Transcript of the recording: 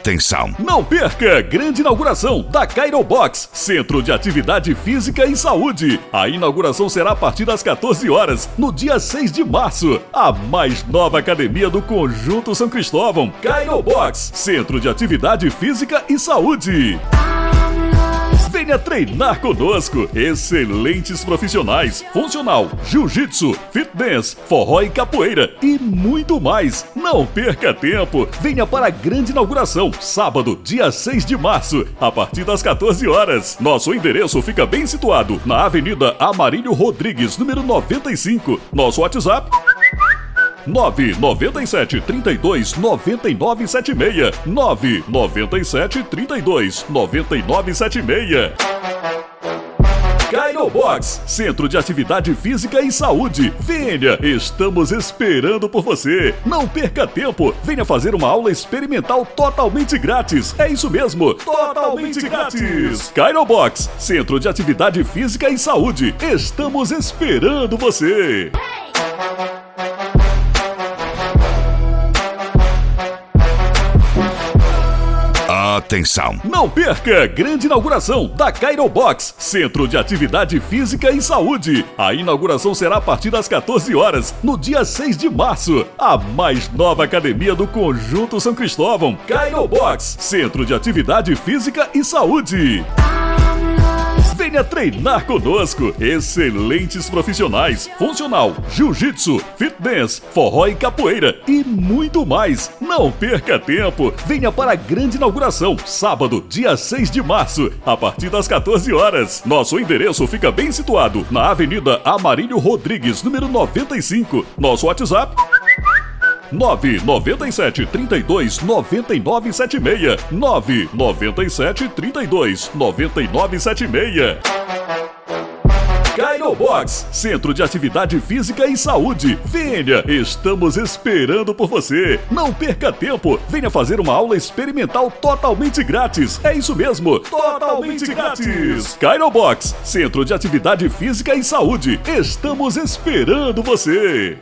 Atenção! Não perca a grande inauguração da Kairobox, Centro de Atividade Física e Saúde. A inauguração será a partir das 14 horas, no dia 6 de março. A mais nova academia do Conjunto São Cristóvão, Kairobox, Centro de Atividade Física e Saúde. Venha treinar conosco. Excelentes profissionais, funcional, jiu-jitsu, fit dance, forró e capoeira e muito mais. Não perca tempo. Venha para a grande inauguração, sábado, dia 6 de março, a partir das 14 horas. Nosso endereço fica bem situado na Avenida Amarílio Rodrigues, número 95. Nosso WhatsApp 997 32 9976 997 32 9976. Kairobox, Centro de Atividade Física e Saúde. Venha, estamos esperando por você. Não perca tempo, venha fazer uma aula experimental totalmente grátis. É isso mesmo, totalmente grátis. Kairobox, Centro de Atividade Física e Saúde. Estamos esperando você. Atenção! Não perca a grande inauguração da Kairobox, Centro de Atividade Física e Saúde. A inauguração será a partir das 14 horas, no dia 6 de março. A mais nova academia do Conjunto São Cristóvão, Kairobox, Centro de Atividade Física e Saúde. Venha treinar conosco. Excelentes profissionais, funcional, jiu-jitsu, fit dance, forró e capoeira e muito mais. Não perca tempo. Venha para a grande inauguração, sábado, dia 6 de março, a partir das 14 horas. Nosso endereço fica bem situado na Avenida Amarílio Rodrigues, número 95. Nosso WhatsApp 997 32 9976 997 32 9976. Kairobox, Centro de Atividade Física e Saúde. Venha, estamos esperando por você. Não perca tempo, venha fazer uma aula experimental totalmente grátis. É isso mesmo, totalmente grátis. Kairobox, Centro de Atividade Física e Saúde. Estamos esperando você.